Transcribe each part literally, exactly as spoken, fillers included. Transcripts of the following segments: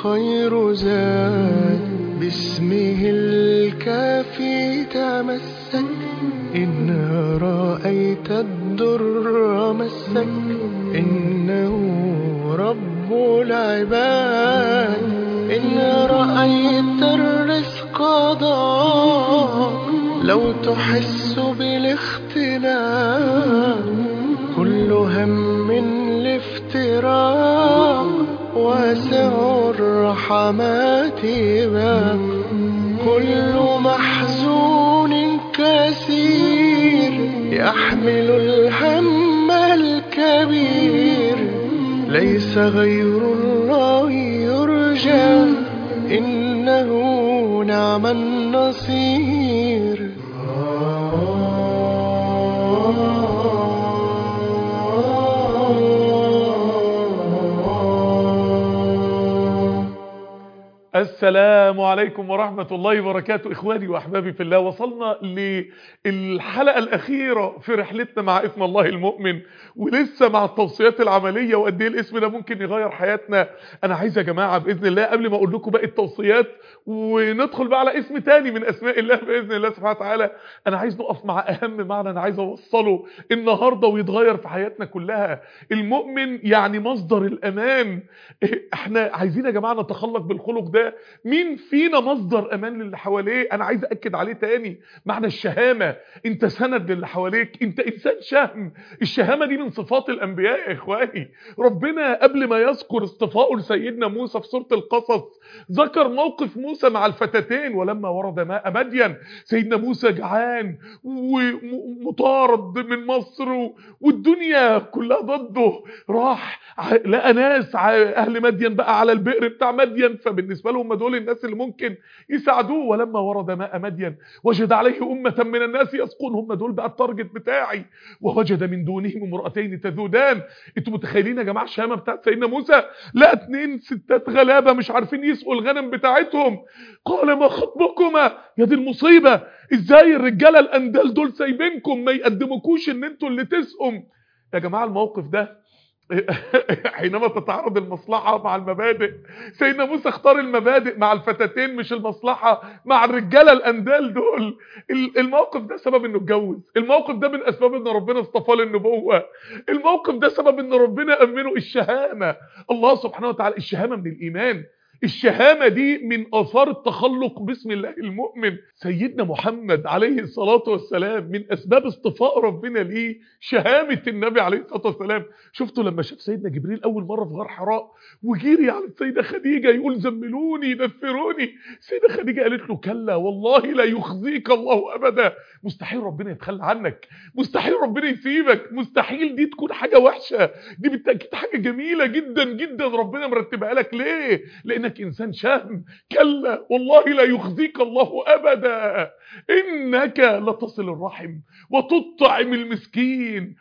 خير زاد، باسمه الكافي تمسك. إن رأيت الدر مسك، إنه رب العباد. إن رأيت الرزق ضاق، لو تحس بالاختلاف. كل هم الافتراق، واسع الرحمات باب. كل محزون كثير، يحمل الهم الكبير. ليس غير الله يرجى، إنه نعم النصير. السلام عليكم ورحمة الله وبركاته. إخواني وأحبابي في الله، وصلنا للحلقة الأخيرة في رحلتنا مع اسم الله المؤمن، ولسه مع التوصيات العملية وقد ايه الاسم ده ممكن يغير حياتنا. أنا عايز يا جماعة بإذن الله قبل ما أقول لكم باقي التوصيات وندخل بقى على اسم تاني من أسماء الله بإذن الله سبحانه وتعالى، أنا عايز نقف مع أهم معنى أنا عايز أوصله النهاردة ويتغير في حياتنا كلها. المؤمن يعني مصدر الأمان. احنا عايزين يا جماعة نتخلق بالخلق ده. مين فينا مصدر امان للي حواليه؟ انا عايز اكد عليه تاني، معنى الشهامه. انت سند للي حواليك، انت انسان شهم. الشهامه دي من صفات الانبياء يا اخواني. ربنا قبل ما يذكر اصطفاءه لسيدنا موسى في سوره القصص ذكر موقف موسى مع الفتاتين. ولما ورد ماء مدين، سيدنا موسى جعان ومطارد من مصر والدنيا كلها ضده، راح لقى ناس اهل مدين بقى على البئر بتاع مدين، فبالنسبه لهم هم دول الناس اللي ممكن يساعدوه. ولما ورد ماء مدين وجد عليه أمة من الناس يسقون، هم دول بقى التارجت بتاعي. ووجد من دونهم امرأتين تذودان. انتوا متخيلين يا جماعه الشهامه بتاعت سيدنا موسى؟ لا، اتنين ستات غلابه مش عارفين يسقوا الغنم بتاعتهم. قال ما خطبكما؟ يا دي المصيبه، ازاي الرجاله الاندال دول سايبينكم ما يقدموكوش ان انتوا اللي تسقوا؟ يا جماعه الموقف ده حينما تتعارض المصلحة مع المبادئ، سيدنا موسى اختار المبادئ مع الفتاتين مش المصلحة مع الرجالة الاندال دول. الموقف ده سبب انه اتجوز، الموقف ده من اسباب ان ربنا اصطفاه للنبوة، الموقف ده سبب ان ربنا امنه الشهامة. الله سبحانه وتعالى، الشهامة من الايمان، الشهامة دي من آثار التخلق باسم الله المؤمن. سيدنا محمد عليه الصلاة والسلام من أسباب اصطفاء ربنا ليه شهامة النبي عليه الصلاة والسلام. شفتوا لما شاف سيدنا جبريل أول مرة في غار حراء وجيري على السيدة خديجة يقول زملوني دثروني، السيدة خديجة قالت له كلا والله لا يخزيك الله أبدا. مستحيل ربنا يتخلى عنك، مستحيل ربنا يسيبك، مستحيل دي تكون حاجة وحشة، دي بالتأكيد حاجة جميلة جدا جدا ربنا مرتبها لك. ليه؟ لأنك إنسان شهم. كلا والله لا يخزيك الله أبدا، إنك لتصل الرحم وتطعم المسكين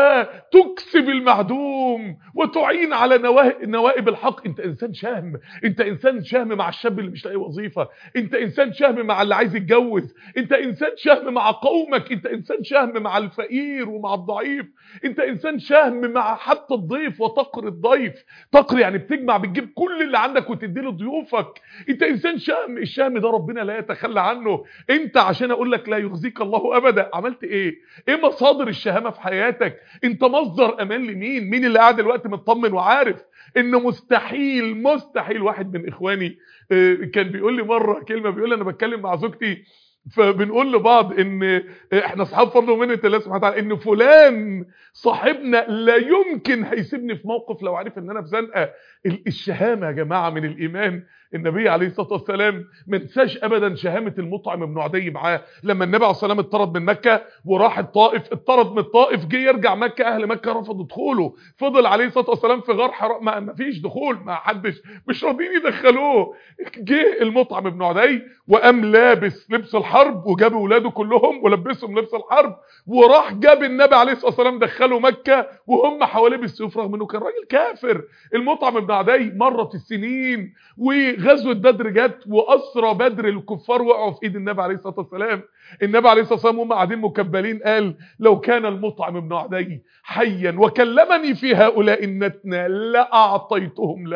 وتكسب المعدوم وتعين على نوائب الحق. انت انسان شهم، انت انسان شهم مع الشاب اللي مش لاقي وظيفة، انت انسان شهم مع اللي عايز يتجوز، انت انسان شهم مع قومك، انت انسان شهم مع الفقير ومع الضعيف، انت انسان شهم مع حتى الضيف وتقر الضيف. تقر يعني بتجمع، بتجيب كل اللي عندك وتدي له ضيوفك. انت انسان شهم، الشهم ده ربنا لا يتخلى عنه. انت عشان اقول لك لا يخزيك الله ابدا عملت ايه؟ ايه مصادر الشهامه في حياتك؟ انت مصدر امان لمين؟ مين اللي قاعد دلوقتي مطمن وعارف انه مستحيل مستحيل؟ واحد من اخواني كان بيقول لي مره كلمه، بيقول لي انا بتكلم مع زوجتي فبنقول لبعض ان احنا اصحاب فضل ومنة الله سبحانه وتعالى، ان فلان صاحبنا لا يمكن هيسيبني في موقف لو عارف ان انا في زنقه. الشهامه يا جماعه من الايمان. النبي عليه الصلاه والسلام ما انساش ابدا شهامه المطعم بن عدي معاه. لما النبي عليه الصلاه والسلام اتطرد من مكه وراح الطائف، اتطرد من الطائف جه يرجع مكه، اهل مكه رفضوا دخوله، فضل عليه الصلاه والسلام في غار حراء، ما فيش دخول، ما حدش مش راضيين يدخلوه. جه المطعم بن عدي وقام لابس لبس الحرب وجاب اولاده كلهم ولبسهم لبس الحرب وراح جاب النبي عليه الصلاه والسلام دخله مكه وهم حواليه بالسيوف، رغم انه كان راجل كافر. المطعم بن عدي مرت السنين وغزوه بدر جت واسرى بدر الكفار وقعوا في ايد النبي عليه الصلاه والسلام. النبي عليه الصلاه والسلام هم قاعدين مكبلين قال لو كان المطعم بن عدي حيا وكلمني في هؤلاء النتنى لاعطيتهم له.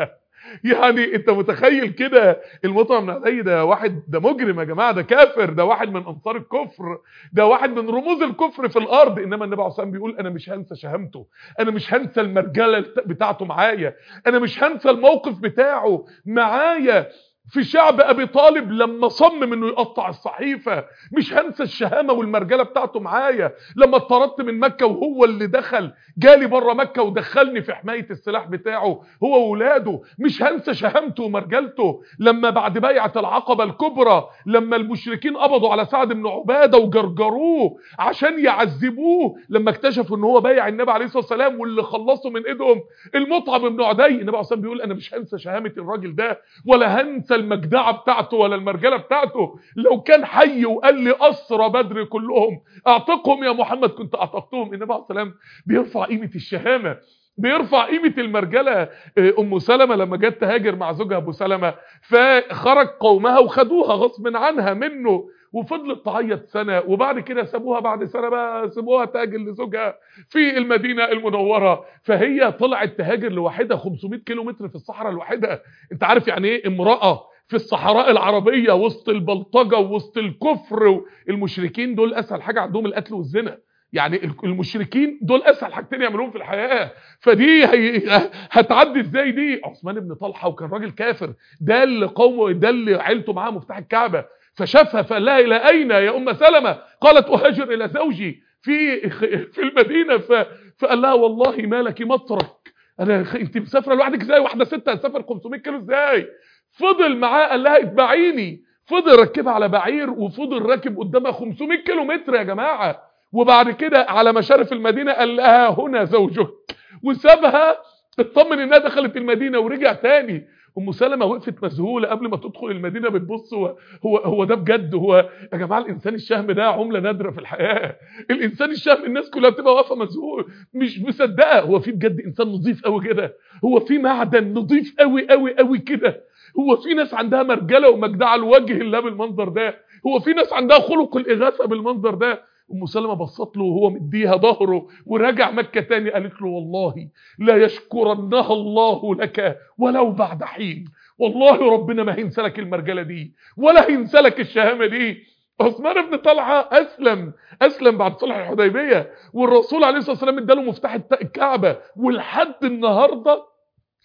يعني انت متخيل كده؟ المطعم بن عدي ده واحد، ده مجرم يا جماعه، ده كافر، ده واحد من انصار الكفر، ده واحد من رموز الكفر في الارض. انما النبي عليه الصلاه والسلام بيقول انا مش هنسى شهامته، انا مش هنسى المرجله بتاعته معايا، انا مش هنسى الموقف بتاعه معايا في شعب ابي طالب لما صمم انه يقطع الصحيفه. مش هنسى الشهامه والمرجله بتاعته معايا لما اتطردت من مكه وهو اللي دخل جالي بره مكه ودخلني في حمايه السلاح بتاعه هو واولاده. مش هنسى شهامته ومرجلته لما بعد بيعه العقبه الكبرى، لما المشركين قبضوا على سعد بن عباده وجرجروه عشان يعذبوه، لما اكتشفوا ان هو بايع النبي عليه الصلاه والسلام واللي خلصوا من ايدهم المطعم بن عدي. النبي عليه الصلاه والسلام بيقول انا مش هنسى شهامه الراجل ده، ولا هنسى المجدعه بتاعته ولا المرجله بتاعته. لو كان حي وقال لي اسرى بدر كلهم اعتقهم يا محمد كنت اعتقتهم. النبي عليه الصلاه والسلام بيرفع قيمه الشهامه، بيرفع قيمه المرجله. ام سلمة لما جت تهاجر مع زوجها ابو سلمة، فخرج قومها وخدوها غصب عنها منه، وفضلت تعيط سنه، وبعد كده سابوها بعد سنه بقى سابوها تهاجر لزوجها في المدينه المنوره. فهي طلعت تهاجر لوحدها خمسمائة كيلو متر في الصحراء الوحيده. انت عارف يعني ايه امراه في الصحراء العربيه وسط البلطجه ووسط الكفر؟ المشركين دول اسهل حاجه عندهم القتل والزنا، يعني المشركين دول اسهل حاجتين يعملوهم في الحياه. فدي هي هتعدي ازاي دي؟ عثمان بن طلحه وكان راجل كافر، ده اللي قومه، ده اللي عيلته معاه مفتاح الكعبه، فشافها فقال لها الى اين يا ام سلمة؟ قالت اهاجر الى زوجي في في المدينه. فقال لها والله ما لك مطرك، انا انت مسافره لوحدك ازاي؟ واحده ست هتسافر خمسمائة كيلو ازاي؟ فضل معاه قال لها اتبعيني، فضل ركبها على بعير وفضل راكب قدامها خمسمائة كيلو متر يا جماعه. وبعد كده على مشارف المدينه قال لها هنا زوجك، وسابها اطمن انها دخلت المدينه ورجع تاني. ام سلمة وقفت مذهوله قبل ما تدخل المدينه بتبص، هو هو هو ده بجد؟ هو يا جماعه الانسان الشهم ده عمله نادره في الحياه. الانسان الشهم الناس كلها بتبقى واقفه مذهول مش مصدقه، هو في بجد انسان نظيف قوي كده؟ هو في معدن نظيف قوي قوي قوي كده؟ هو في ناس عندها مرجله ومجدعه لوجه الله بالمنظر ده؟ هو في ناس عندها خلق الاغاثه بالمنظر ده؟ ام سلمة بصت له وهو مديها ظهره ورجع مكه تاني، قالت له والله لا يشكرنها الله لك ولو بعد حين، والله ربنا ما هينسى لك المرجله دي ولا هينسى لك الشهامه دي. عثمان بن طلحه اسلم اسلم بعد صلح الحديبيه، والرسول عليه الصلاه والسلام اداله مفتاح الكعبه، ولحد النهارده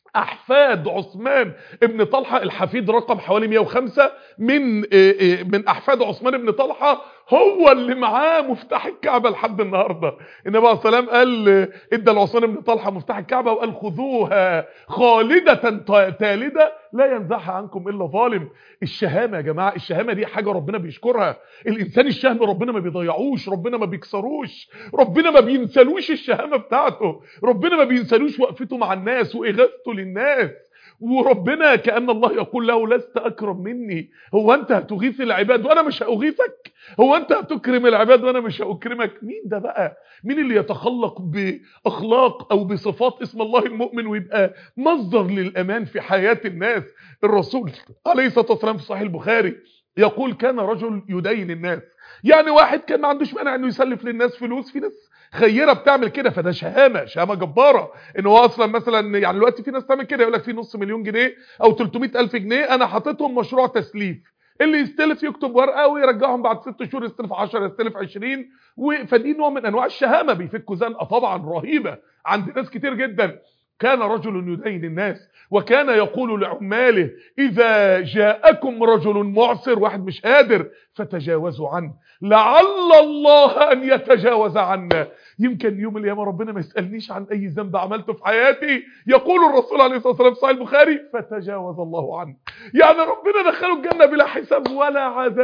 احفاد عثمان ابن طلحه، الحفيد رقم حوالي مئة وخمسة من من احفاد عثمان ابن طلحه هو اللي معاه مفتاح الكعبه لحد النهارده. النبي عليه الصلاه والسلام قال ادى لعثمان بن طلحه مفتاح الكعبه وقال خذوها خالده تالده لا ينزعها عنكم الا ظالم. الشهامه يا جماعه، الشهامه دي حاجه ربنا بيشكرها. الانسان الشهم ربنا ما بيضيعوش، ربنا ما بيكسروش، ربنا ما بينسلوش الشهامه بتاعته، ربنا ما بينسلوش وقفته مع الناس واغاثته للناس. وربنا كأن الله يقول له لست أكرم مني، هو أنت هتغيث العباد وأنا مش هأغيثك؟ هو أنت هتكرم العباد وأنا مش هأكرمك؟ مين ده بقى؟ مين اللي يتخلق بأخلاق أو بصفات اسم الله المؤمن ويبقى مصدر للأمان في حياة الناس؟ الرسول عليه الصلاة والسلام في صحيح البخاري يقول كان رجل يدين الناس، يعني واحد كان ما عندوش مانع انه يسلف للناس فلوس، في ناس خيره بتعمل كده، فده شهامه شهامه جباره. ان هو اصلا مثلا يعني دلوقتي في ناس تعمل كده، يقول لك في نص مليون جنيه او ثلاثمائة الف جنيه انا حاططهم مشروع تسليف، اللي يستلف يكتب ورقه ويرجعهم بعد ست شهور، يستلف عشرة يستلف عشرين، فدي نوع من انواع الشهامه، بيفكوا زنقه طبعا رهيبه عند ناس كتير جدا. كان رجل يدين الناس وكان يقول لعماله إذا جاءكم رجل معسر، واحد مش قادر، فتجاوزوا عنه لعل الله أن يتجاوز عنا، يمكن يوم القيامة ربنا ما يسألنيش عن أي ذنب عملته في حياتي. يقول الرسول عليه الصلاة والسلام في صحيح البخاري فتجاوز الله عنه، يعني ربنا دخله الجنة بلا حساب ولا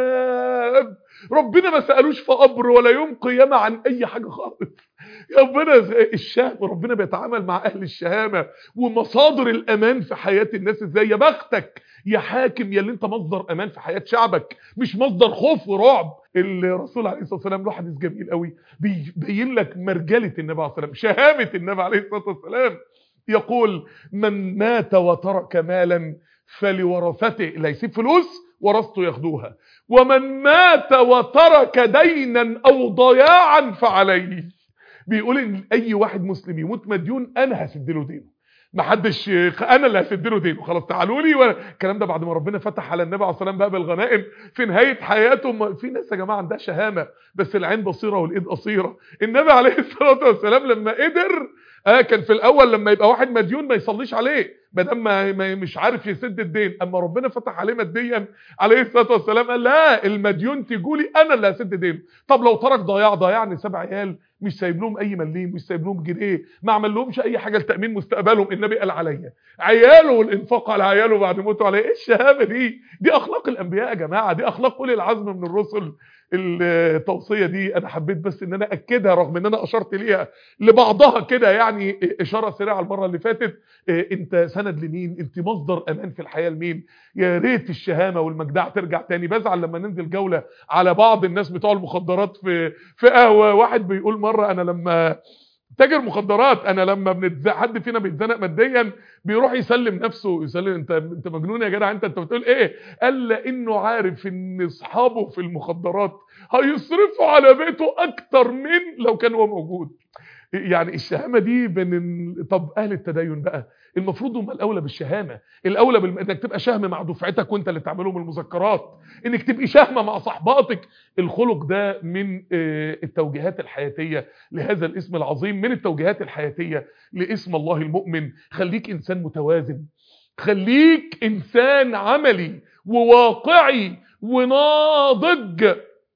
عذاب، ربنا ما سألوش في قبر ولا يوم قيامة عن أي حاجة خالص. ربنا الشهم، ربنا بيتعامل مع أهل الشهامة ومصادر الأمان في حياة الناس ازاي. يا بختك يا حاكم يا اللي انت مصدر أمان في حياة شعبك مش مصدر خوف ورعب. الرسول عليه الصلاة والسلام له حديث جميل قوي بيبين لك مرجلة النبي عليه الصلاة والسلام، شهامة النبي عليه الصلاة والسلام. يقول من مات وترك مالا فلورثته، اللي هيسيب فلوس ورثته ياخدوها، ومن مات وترك دينا أو ضياعا فعليه. بيقول ان اي واحد مسلم يموت مديون انا هسد له دينه، ما حدش، انا اللي هسد له دينه، خلاص تعالوا لي. الكلام ده بعد ما ربنا فتح على النبي عليه الصلاه والسلام بقى بالغنائم في نهايه حياته. في ناس يا جماعه عندها شهامه بس العين بصيره والايد قصيره. النبي عليه الصلاه والسلام لما قدر اه كان في الاول لما يبقى واحد مديون ما يصليش عليه ما دام ما مش عارف يسد الدين، اما ربنا فتح عليه ماديا عليه الصلاه والسلام قال لا، المديون تجولي انا اللي هسد دينه. طب لو ترك ضياع ضيعني سبع عيال مش سايب لهم اي مليم، مش سايب لهم جنيه، ما عمل لهمش اي حاجه لتامين مستقبلهم، النبي قال عليا عياله والانفاق على عياله بعد موته عليه. ايه الشهامه دي؟ دي اخلاق الانبياء يا جماعه، دي اخلاق اولي العزم من الرسل. التوصيه دي انا حبيت بس ان انا اكدها رغم ان انا اشرت ليها لبعضها كده يعني اشاره سريعه المره اللي فاتت. انت سند لمين؟ انت مصدر امان في الحياه لمين؟ يا ريت الشهامه والمجدعه ترجع تاني. بزعل لما ننزل جوله على بعض الناس بتوع المخدرات في في قهوه، واحد بيقول مره انا لما تاجر مخدرات انا لما بنتز... حد فينا بيتزنق ماديا بيروح يسلم نفسه، يسلم انت انت مجنون يا جدع، انت انت بتقول ايه؟ قال لانه عارف ان اصحابه في المخدرات هيصرفوا على بيته اكتر من لو كان هو موجود. يعني الشهامه دي بين. طب اهل التدين بقى المفروض هم الاولى بالشهامه، الاولى بال... انك تبقى شهم مع دفعتك وانت اللي تعملهم المذكرات، انك تبقي شهمه مع صحباتك. الخلق ده من التوجيهات الحياتيه لهذا الاسم العظيم، من التوجيهات الحياتيه لاسم الله المؤمن. خليك انسان متوازن، خليك انسان عملي وواقعي وناضج،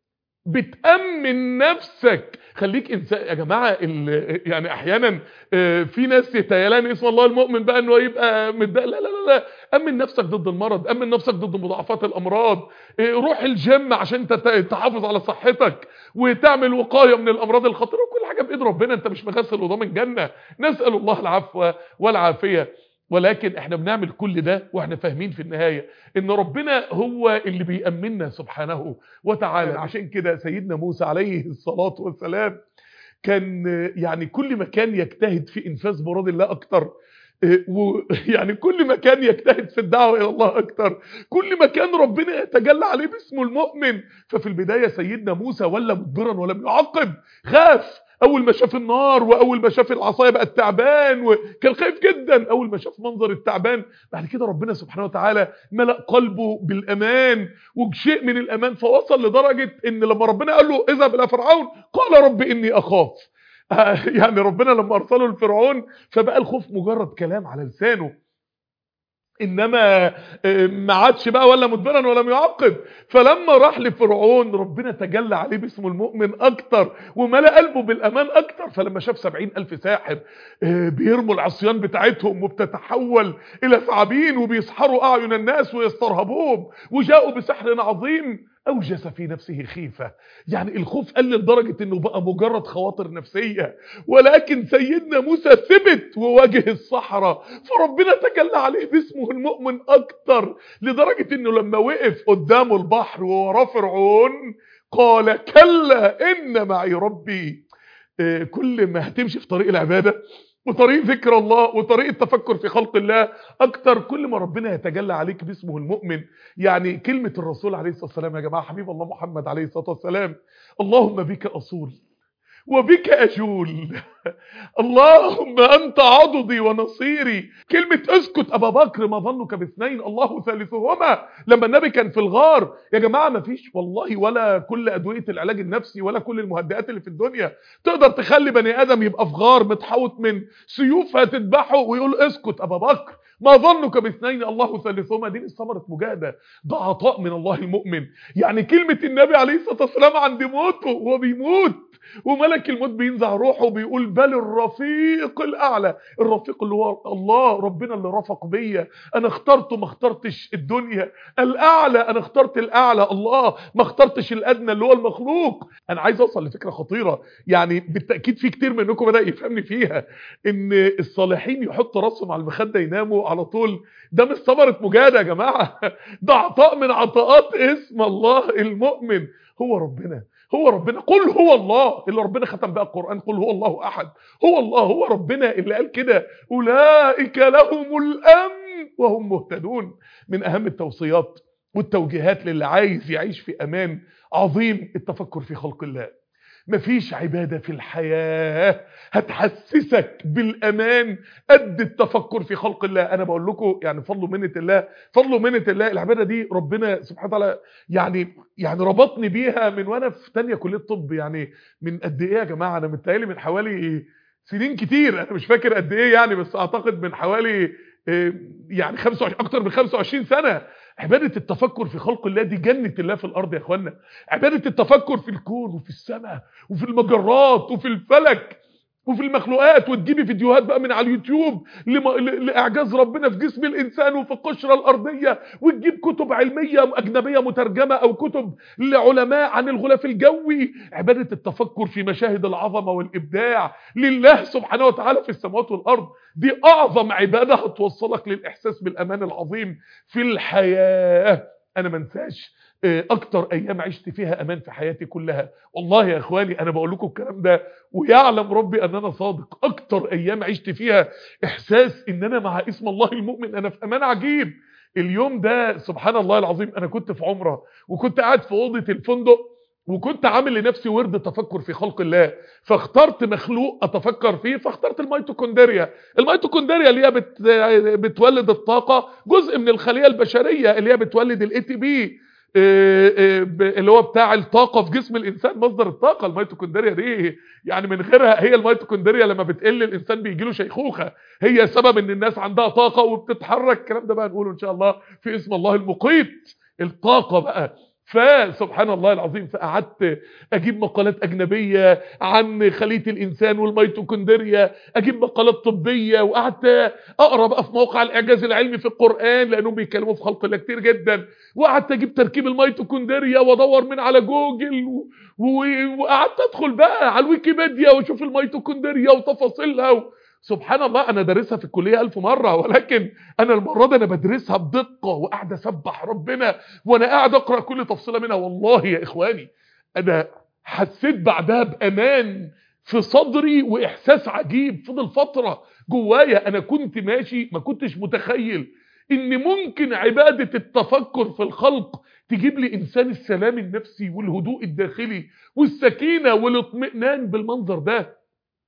بتأمن نفسك. خليك انسان يا جماعه. يعني احيانا في ناس يتيلان اسم الله المؤمن بقى انه يبقى متضايق. لا لا لا لا، امن نفسك ضد المرض، امن نفسك ضد مضاعفات الامراض. روح الجيم عشان تحافظ على صحتك وتعمل وقايه من الامراض الخطيره، وكل حاجه بايد ربنا. انت مش مغسل وضامن جنه، نسال الله العفو والعافيه. ولكن احنا بنعمل كل ده واحنا فاهمين في النهاية ان ربنا هو اللي بيأمننا سبحانه وتعالى. عشان كده سيدنا موسى عليه الصلاة والسلام كان يعني كل ما كان يجتهد في انفاذ مراد الله اكتر، ويعني كل ما كان يجتهد في الدعوة الى الله اكتر، كل ما كان ربنا يتجلى عليه باسمه المؤمن. ففي البداية سيدنا موسى ولا مدبرا ولم يعقب، خاف اول ما شاف النار، واول ما شاف العصايه بقى التعبان، وكان خايف جدا اول ما شاف منظر التعبان. بعد كده ربنا سبحانه وتعالى ملأ قلبه بالامان وشيء من الامان، فوصل لدرجه ان لما ربنا قال له اذهب الى فرعون قال رب اني اخاف. يعني ربنا لما ارسله لفرعون فبقى الخوف مجرد كلام على لسانه، انما ما عادش بقى ولا مدبرا ولم يعقب. فلما راح لفرعون ربنا تجلى عليه باسمه المؤمن اكتر وملأ قلبه بالامان اكتر. فلما شاف سبعين الف ساحر بيرموا العصيان بتاعتهم وبتتحول الى ثعابين وبيسحروا اعين الناس ويسترهبوهم وجاءوا بسحر عظيم، اوجس في نفسه خيفة. يعني الخوف قل لدرجة انه بقى مجرد خواطر نفسية. ولكن سيدنا موسى ثبت وواجه الصحراء، فربنا تجلى عليه باسمه المؤمن اكتر، لدرجة انه لما وقف قدامه البحر ووراه فرعون قال كلا ان معي ربي. كل ما هتمشي في طريق العبادة وطريق ذكر الله وطريق التفكر في خلق الله اكتر، كل ما ربنا يتجلى عليك باسمه المؤمن. يعني كلمة الرسول عليه الصلاة والسلام يا جماعة، حبيب الله محمد عليه الصلاة والسلام، اللهم بك أصول وبك أجول، اللهم أنت عضدي ونصيري. كلمة اسكت أبا بكر ما ظنك باثنين الله ثالثهما. لما النبي كان في الغار يا جماعة ما فيش والله ولا كل أدوية العلاج النفسي ولا كل المهدئات اللي في الدنيا تقدر تخلي بني آدم يبقى في غار متحوط من سيوف هتذبحه ويقول اسكت أبا بكر ما ظنك باثنين الله ثالثهما. دي مش ثمرة مجاهدة، ده عطاء من الله المؤمن. يعني كلمة النبي عليه الصلاة والسلام عند موته وهو بيموت وملك الموت بينزع روحه وبيقول بل الرفيق الاعلى. الرفيق اللي هو الله، ربنا اللي رفق بيا، انا اخترته ما اخترتش الدنيا. الاعلى انا اخترت الاعلى الله، ما اخترتش الادنى اللي هو المخلوق. انا عايز اوصل لفكره خطيره يعني بالتاكيد في كتير منكم بدا يفهمني فيها، ان الصالحين يحطوا راسهم على المخده يناموا على طول. ده مش ثمره مجاهده يا جماعه، ده عطاء من عطاءات اسم الله المؤمن. هو ربنا هو ربنا قل هو الله اللي ربنا ختم بقى القرآن، قل هو الله أحد، هو الله هو ربنا اللي قال كده أولئك لهم الأمن وهم مهتدون. من أهم التوصيات والتوجيهات للي عايز يعيش في أمان عظيم التفكر في خلق الله. مفيش عبادة في الحياة هتحسسك بالأمان قد التفكر في خلق الله. أنا بقول لكم يعني فضل منة الله، فضل منة الله، العبادة دي ربنا سبحانه وتعالى يعني يعني ربطني بيها من وأنا في تانية كلية طب. يعني من قد إيه يا جماعة؟ أنا متهيألي من حوالي سنين كتير، أنا مش فاكر قد إيه يعني، بس أعتقد من حوالي يعني خمسة وعشرين أكتر من خمسة وعشرين سنة. عبادة التفكر في خلق الله دي جنة الله في الأرض يا أخوانا. عبادة التفكر في الكون وفي السماء وفي المجرات وفي الفلك وفي المخلوقات، وتجيبي فيديوهات بقى من على اليوتيوب لم... لإعجاز ربنا في جسم الإنسان وفي القشرة الأرضية، وتجيب كتب علمية أجنبية مترجمة أو كتب لعلماء عن الغلاف الجوي. عبادة التفكر في مشاهد العظمة والإبداع لله سبحانه وتعالى في السماوات والأرض دي أعظم عبادة هتوصلك للإحساس بالأمان العظيم في الحياة. أنا منساش اكتر ايام عشت فيها امان في حياتي كلها، والله يا اخواني انا بقول لكم الكلام ده ويعلم ربي ان انا صادق. اكتر ايام عشت فيها احساس ان انا مع اسم الله المؤمن انا في امان عجيب. اليوم ده سبحان الله العظيم انا كنت في عمره وكنت قاعد في اوضه الفندق، وكنت عامل لنفسي ورد تفكر في خلق الله، فاخترت مخلوق اتفكر فيه، فاخترت الميتوكوندريا. الميتوكوندريا اللي هي بت بتولد الطاقه، جزء من الخليه البشريه اللي هي بتولد الاي تي بي اللي هو بتاع الطاقه في جسم الانسان، مصدر الطاقه. الميتوكوندريا دي يعني من غيرها، هي الميتوكوندريا لما بتقل الانسان بيجي له شيخوخه، هي سبب ان الناس عندها طاقه وبتتحرك. الكلام ده بقى نقوله ان شاء الله في اسم الله المقيت، الطاقه بقى. فسبحان الله العظيم فقعدت اجيب مقالات اجنبيه عن خليه الانسان والميتوكوندريا، اجيب مقالات طبيه، وقعدت اقرا بقى في موقع الاعجاز العلمي في القران لانهم بيتكلموا في خلق الله كتير جدا، وقعدت اجيب تركيب الميتوكوندريا وادور من على جوجل، وقعدت ادخل بقى على الويكيبيديا واشوف الميتوكوندريا وتفاصيلها و... سبحان الله انا دارسها في الكليه ألف مره، ولكن انا المره دي انا بدرسها بدقه وقاعد اسبح ربنا وانا قاعد اقرا كل تفصيله منها. والله يا اخواني انا حسيت بعدها بامان في صدري واحساس عجيب فضل فتره جوايا. انا كنت ماشي ما كنتش متخيل ان ممكن عباده التفكر في الخلق تجيب لي انسان السلام النفسي والهدوء الداخلي والسكينه والاطمئنان بالمنظر ده.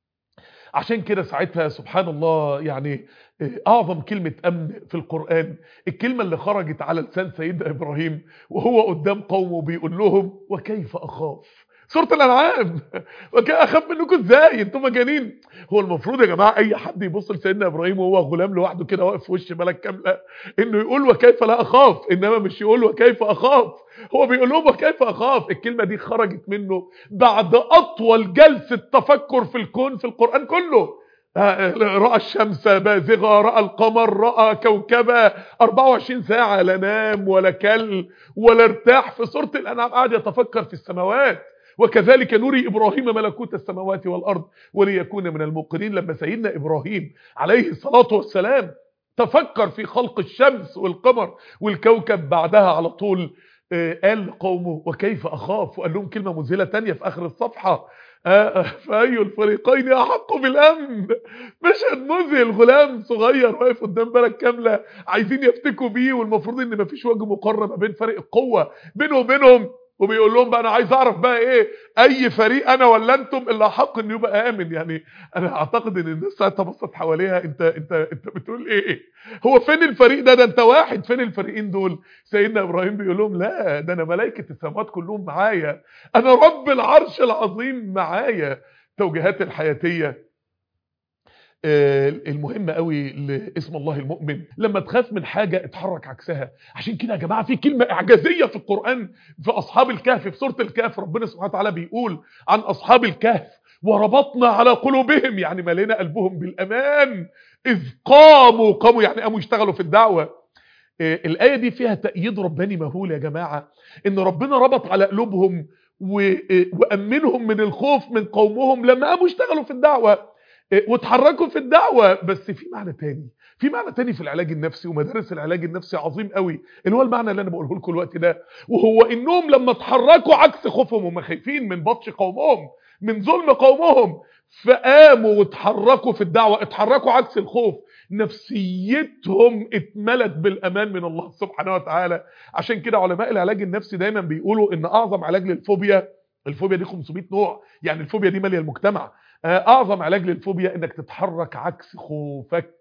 عشان كده ساعتها سبحان الله يعني اعظم كلمة امن في القرآن الكلمة اللي خرجت على لسان سيدنا ابراهيم وهو قدام قومه بيقول لهم وكيف اخاف. سورة الانعام. اخاف منكم ازاي؟ انتم مجانين. هو المفروض يا جماعه اي حد يبص لسيدنا ابراهيم وهو غلام لوحده كده واقف في وش ملك كامله انه يقول وكيف لا اخاف، انما مش يقول وكيف اخاف. هو بيقول لهم وكيف اخاف. الكلمه دي خرجت منه بعد اطول جلسه تفكر في الكون في القران كله. راى الشمس بازغه، راى القمر، راى كوكبه، أربعة وعشرين ساعه لا نام ولا كل ولا ارتاح. في سوره الانعام قاعد يتفكر في السماوات، وكذلك نري إبراهيم ملكوت السماوات والأرض وليكون من الموقنين. لما سيدنا إبراهيم عليه الصلاة والسلام تفكر في خلق الشمس والقمر والكوكب، بعدها على طول قال لقومه وكيف أخاف، وقال لهم كلمة مذهلة تانية في آخر الصفحة فأي الفريقين أحق بالأمن. مشهد مذهل، غلام صغير واقف قدام بلد كاملة عايزين يفتكوا بيه، والمفروض ان مفيش وجه مقارنة ما بين فرق القوة بينه وبينهم، وبيقول لهم بقى انا عايز اعرف بقى ايه اي فريق انا ولا انتم اللي حق انه يبقى امن. يعني انا اعتقد ان الناس ساعتها بصت حواليها انت انت انت بتقول ايه؟ هو فين الفريق ده؟ ده انت واحد، فين الفريقين دول؟ سيدنا ابراهيم بيقول لهم لا ده انا ملائكه السماوات كلهم معايا، انا رب العرش العظيم معايا. توجيهات الحياتيه المهمة قوي لاسم الله المؤمن، لما تخاف من حاجة اتحرك عكسها. عشان كده يا جماعة في كلمة اعجازية في القرآن في اصحاب الكهف. في سورة الكهف ربنا سبحانه وتعالى بيقول عن اصحاب الكهف وربطنا على قلوبهم، يعني ملينا قلبهم بالامان اذ قاموا. قاموا يعني قاموا يشتغلوا في الدعوة. الآية دي فيها تأييد رباني مهول يا جماعة، ان ربنا ربط على قلوبهم وأمنهم من الخوف من قومهم لما قاموا يشتغلوا في الدعوة وتحركوا في الدعوة. بس في معنى تاني، في معنى تاني في العلاج النفسي ومدارس العلاج النفسي عظيم قوي، اللي هو المعنى اللي انا بقوله لكم الوقت ده، وهو انهم لما تحركوا عكس خوفهم، هم خايفين من بطش قومهم من ظلم قومهم، فقاموا وتحركوا في الدعوة، اتحركوا عكس الخوف، نفسيتهم اتملت بالامان من الله سبحانه وتعالى. عشان كده علماء العلاج النفسي دايما بيقولوا ان اعظم علاج للفوبيا الفوبيا دي خمسمائة نوع، يعني الفوبيا دي ماليه المجتمع. اعظم علاج للفوبيا انك تتحرك عكس خوفك.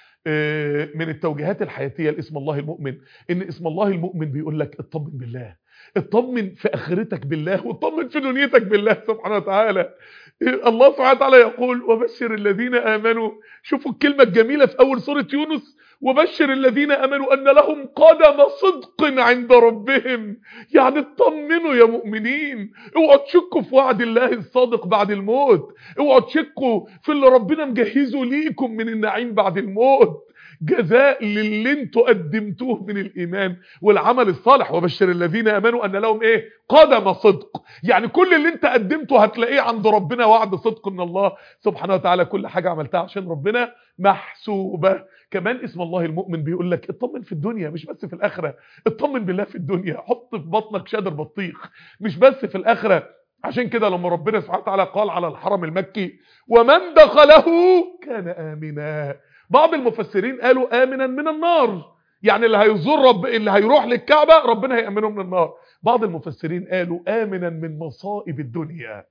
من التوجيهات الحياتيه لاسم الله المؤمن ان اسم الله المؤمن بيقول لك اطمن بالله، اطمن في اخرتك بالله، واطمن في دنيتك بالله سبحانه وتعالى. الله سبحانه وتعالى يقول وبشر الذين امنوا، شوفوا الكلمه الجميله في اول سوره يونس، وبشر الذين امنوا ان لهم قدم صدق عند ربهم. يعني اطمنوا يا مؤمنين، اوعوا تشكوا في وعد الله الصادق بعد الموت، اوعوا تشكوا في اللي ربنا مجهزه ليكم من النعيم بعد الموت، جزاء للي انتوا قدمتوه من الايمان والعمل الصالح. وبشر الذين امنوا ان لهم ايه؟ قدم صدق. يعني كل اللي انت قدمته هتلاقيه عند ربنا وعد صدق من الله سبحانه وتعالى. كل حاجه عملتها عشان ربنا محسوبه. كمان اسم الله المؤمن بيقول لك اطمن في الدنيا مش بس في الاخره، اطمن بالله في الدنيا، حط في بطنك شادر بطيخ مش بس في الاخره. عشان كده لما ربنا سبحانه وتعالى قال على الحرم المكي ومن دخله كان آمنا، بعض المفسرين قالوا آمنا من النار، يعني اللي هيزور رب اللي هيروح للكعبة ربنا هيأمنه من النار. بعض المفسرين قالوا آمنا من مصائب الدنيا،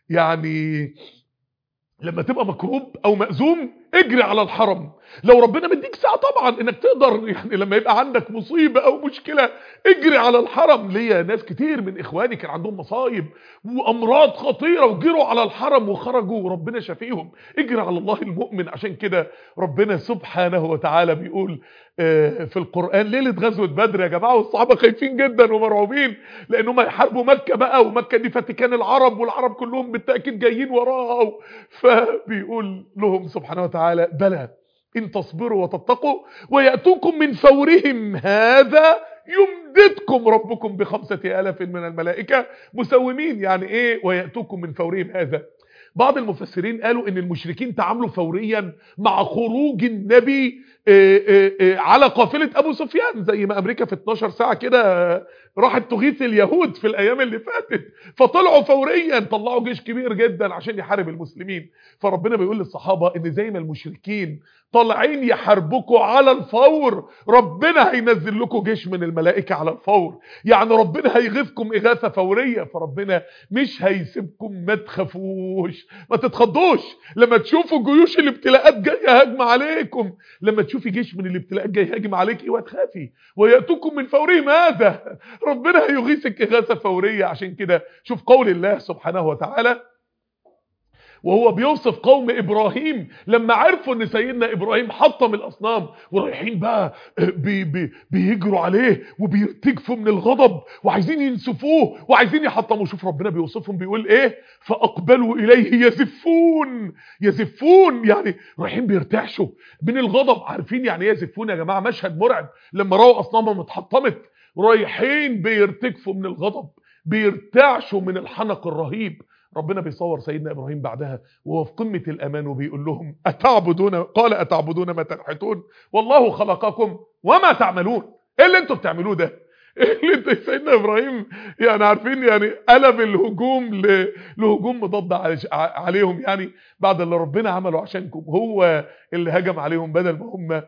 يعني لما تبقى مكروب او مأزوم اجري على الحرم. لو ربنا مديك ساعة طبعا انك تقدر، يعني لما يبقى عندك مصيبة او مشكلة اجري على الحرم. ليا ناس كتير من اخواني كان عندهم مصايب وامراض خطيرة وجروا على الحرم وخرجوا وربنا شفيهم. اجري على الله المؤمن. عشان كده ربنا سبحانه وتعالى بيقول في القرآن ليلة غزوة بدر يا جماعة، والصحابة خايفين جدا ومرعوبين لانهم هيحاربوا مكة بقى، ومكة دي فاتيكان العرب والعرب كلهم بالتأكيد جايين وراها. فبيقول لهم سبحانه وتعالى بلى إن تصبروا وتتقوا ويأتوكم من فورهم هذا يمددكم ربكم بخمسة آلاف من الملائكة مسومين. يعني إيه ويأتوكم من فورهم هذا؟ بعض المفسرين قالوا إن المشركين تعاملوا فوريا مع خروج النبي على قافلة أبو سفيان، زي ما أمريكا في اتناشر ساعة كده راحت تغيث اليهود في الأيام اللي فاتت، فطلعوا فوريا طلعوا جيش كبير جدا عشان يحارب المسلمين. فربنا بيقول للصحابة إن زي ما المشركين طالعين يحاربوكوا على الفور، ربنا هينزل لكم جيش من الملائكة على الفور، يعني ربنا هيغيثكم إغاثة فورية. فربنا مش هيسيبكم، ما تخافوش ما تتخضوش لما تشوفوا جيوش الابتلاءات جاية هاجم عليكم. لما تشوفي جيش من الابتلاءات جاي هاجم عليكي وتخافي ويأتوكم من فورهم هذا، ربنا هيغيثك إغاثة فورية. عشان كده شوف قول الله سبحانه وتعالى وهو بيوصف قوم إبراهيم لما عرفوا ان سيدنا إبراهيم حطم الأصنام ورايحين بقى بي بي بيجروا عليه وبيرتجفوا من الغضب وعايزين ينسفوه وعايزين يحطموا. شوف ربنا بيوصفهم بيقول ايه؟ فأقبلوا إليه يزفون. يزفون يعني رايحين بيرتعشوا من الغضب. عارفين يعني ايه يزفون يا جماعة؟ مشهد مرعب لما رأوا أصنامهم اتحطمت، رايحين بيرتجفوا من الغضب، بيرتعشوا من الحنق الرهيب. ربنا بيصور سيدنا إبراهيم بعدها وهو في قمة الأمان وبيقول لهم أتعبدون قال أتعبدون ما تنحتون والله خلقكم وما تعملون. إيه اللي انتوا بتعملوه ده؟ إيه اللي انتوا سيدنا إبراهيم يعني عارفين يعني قلب الهجوم لهجوم مضاد عليهم، يعني بعد اللي ربنا عمله عشانكم هو اللي هجم عليهم بدل ما هم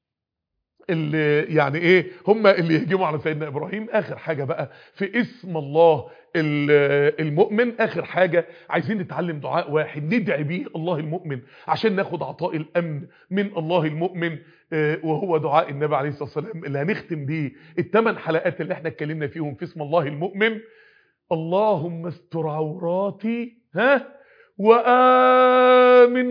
اللي يعني ايه هم اللي يهجموا على سيدنا إبراهيم. آخر حاجة بقى في اسم الله المؤمن، آخر حاجة عايزين نتعلم دعاء واحد ندعي بيه الله المؤمن عشان ناخد عطاء الأمن من الله المؤمن، وهو دعاء النبي عليه الصلاة والسلام اللي هنختم بيه الثمان حلقات اللي احنا اتكلمنا فيهم في اسم الله المؤمن. اللهم استر عوراتي ها وآمن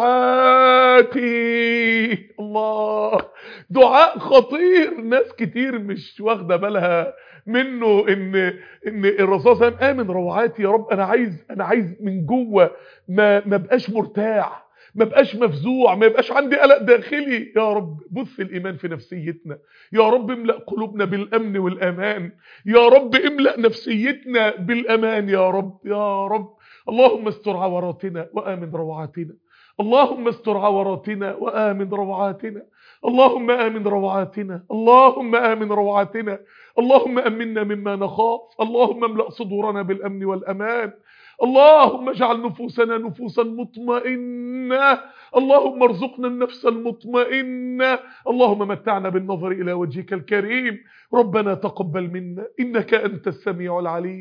روعاتي. الله، دعاء خطير ناس كتير مش واخده بالها منه، ان ان الرسول صلى الله عليه وسلم آمن روعاتي. يا رب انا عايز انا عايز من جوه ما ما بقاش مرتاح، ما بقاش مفزوع، ما يبقاش عندي قلق داخلي. يا رب بث الإيمان في نفسيتنا، يا رب املأ قلوبنا بالأمن والأمان، يا رب املأ نفسيتنا بالأمان يا رب يا رب. اللهم استر عوراتنا وآمن روعاتنا، اللهم استر عوراتنا وآمن روعاتنا، اللهم آمن روعاتنا، اللهم آمن روعاتنا، اللهم أمنا مما نخاف، اللهم املأ صدورنا بالأمن والأمان، اللهم اجعل نفوسنا نفوسا مطمئنة، اللهم ارزقنا النفس المطمئنة، اللهم متعنا بالنظر إلى وجهك الكريم. ربنا تقبل منا إنك أنت السميع العليم،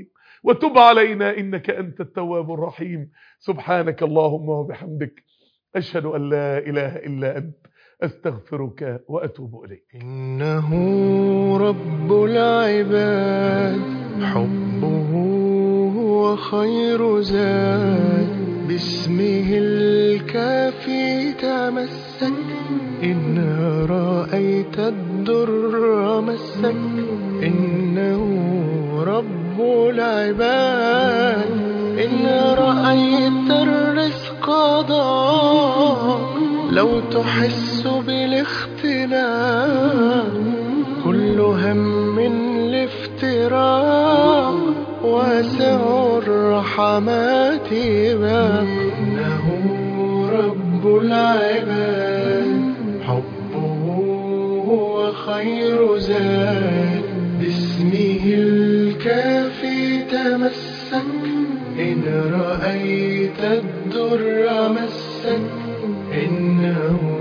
وتب علينا إنك أنت التواب الرحيم. سبحانك اللهم وبحمدك، أشهد أن لا إله إلا أنت، أستغفرك وأتوب إليك. إنه رب العباد، حبه هو خير زاد، باسمه الكافي تمسك، إن رأيت الدر مسك. إنه رب العباد، إن رأيت الرزق ضاق، لو تحس بالاختلاف، كل هم الافتراق، واسع الرحمات باب. إنه رب العباد، حبه هو خير زاد، باسمه الكافي تمسك، إن رأيت الدر مسك. إنه